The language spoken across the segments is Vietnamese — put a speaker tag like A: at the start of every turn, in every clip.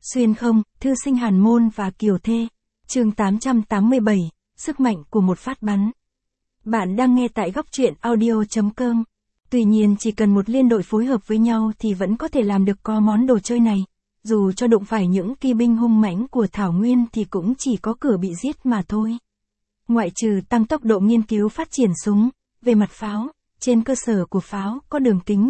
A: Xuyên không, thư sinh Hàn Môn và Kiều Thê. Chương 887, sức mạnh của một phát bắn. Bạn đang nghe tại góc truyện audio.com. Tuy nhiên chỉ cần một liên đội phối hợp với nhau thì vẫn có thể làm được có món đồ chơi này. Dù cho đụng phải những kỵ binh hung mãnh của Thảo Nguyên thì cũng chỉ có cửa bị giết mà thôi. Ngoại trừ tăng tốc độ nghiên cứu phát triển súng, về mặt pháo, trên cơ sở của pháo có đường kính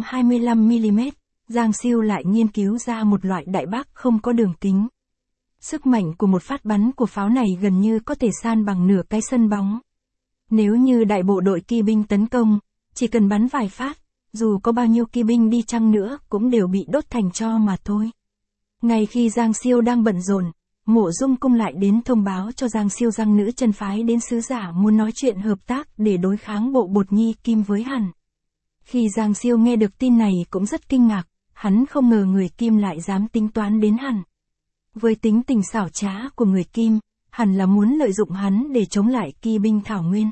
A: 125mm, Giang Siêu lại nghiên cứu ra một loại đại bác không có đường kính. Sức mạnh của một phát bắn của pháo này gần như có thể san bằng nửa cái sân bóng. Nếu như đại bộ đội kỵ binh tấn công, chỉ cần bắn vài phát, dù có bao nhiêu kỵ binh đi chăng nữa cũng đều bị đốt thành tro mà thôi. Ngay khi Giang Siêu đang bận rộn, Mộ Dung Cung lại đến thông báo cho Giang Siêu rằng nữ chân phái đến sứ giả muốn nói chuyện hợp tác để đối kháng bộ Bột Nhi Kim với hắn. Khi Giang Siêu nghe được tin này cũng rất kinh ngạc, hắn không ngờ người Kim lại dám tính toán đến hắn. Với tính tình xảo trá của người Kim, hẳn là muốn lợi dụng hắn để chống lại kỵ binh Thảo Nguyên.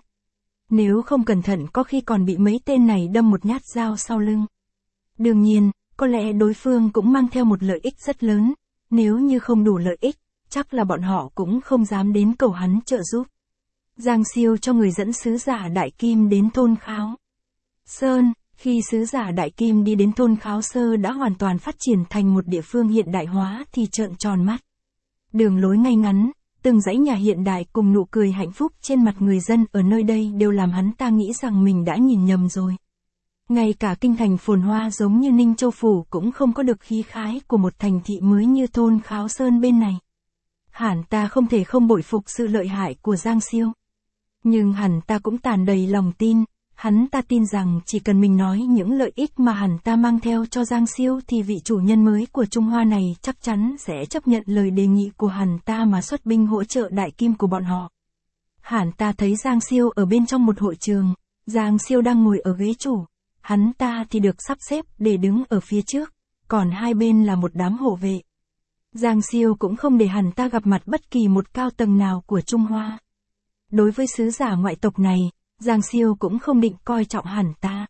A: Nếu không cẩn thận có khi còn bị mấy tên này đâm một nhát dao sau lưng. Đương nhiên, có lẽ đối phương cũng mang theo một lợi ích rất lớn, nếu như không đủ lợi ích, chắc là bọn họ cũng không dám đến cầu hắn trợ giúp. Giang Siêu cho người dẫn sứ giả Đại Kim đến thôn Kháo Sơn. Khi sứ giả Đại Kim đi đến thôn Kháo Sơ đã hoàn toàn phát triển thành một địa phương hiện đại hóa thì trợn tròn mắt. Đường lối ngay ngắn, từng dãy nhà hiện đại cùng nụ cười hạnh phúc trên mặt người dân ở nơi đây đều làm hắn ta nghĩ rằng mình đã nhìn nhầm rồi. Ngay cả kinh thành phồn hoa giống như Ninh Châu Phủ cũng không có được khí khái của một thành thị mới như thôn Kháo Sơn bên này. Hẳn ta không thể không bội phục sự lợi hại của Giang Siêu. Nhưng hẳn ta cũng tràn đầy lòng tin, hắn ta tin rằng chỉ cần mình nói những lợi ích mà hẳn ta mang theo cho Giang Siêu thì vị chủ nhân mới của Trung Hoa này chắc chắn sẽ chấp nhận lời đề nghị của hẳn ta mà xuất binh hỗ trợ Đại Kim của bọn họ. Hẳn ta thấy Giang Siêu ở bên trong một hội trường, Giang Siêu đang ngồi ở ghế chủ, hắn ta thì được sắp xếp để đứng ở phía trước, còn hai bên là một đám hộ vệ. Giang Siêu cũng không để hẳn ta gặp mặt bất kỳ một cao tầng nào của Trung Hoa. Đối với sứ giả ngoại tộc này, Giang Siêu cũng không định coi trọng hẳn ta.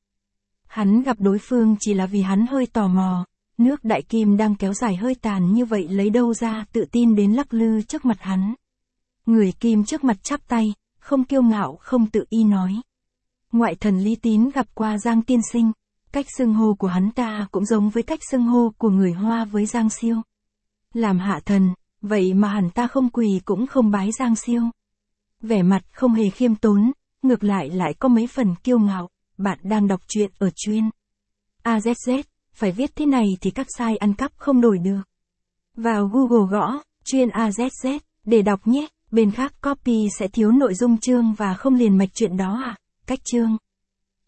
A: Hắn gặp đối phương chỉ là vì hắn hơi tò mò, nước Đại Kim đang kéo dài hơi tàn như vậy lấy đâu ra tự tin đến lắc lư trước mặt hắn. Người Kim trước mặt chắp tay, không kiêu ngạo không tự ý nói. Ngoại thần Lý Tín gặp qua Giang tiên sinh, cách xưng hô của hắn ta cũng giống với cách xưng hô của người Hoa với Giang Siêu. Làm hạ thần, vậy mà hẳn ta không quỳ cũng không bái Giang Siêu. Vẻ mặt không hề khiêm tốn, ngược lại có mấy phần kiêu ngạo. Bạn đang đọc truyện ở chuyên AZZ, phải viết thế này thì các site ăn cắp không đổi được. Vào Google gõ chuyên AZZ để đọc nhé, bên khác copy sẽ thiếu nội dung chương và không liền mạch chuyện đó à. Cách chương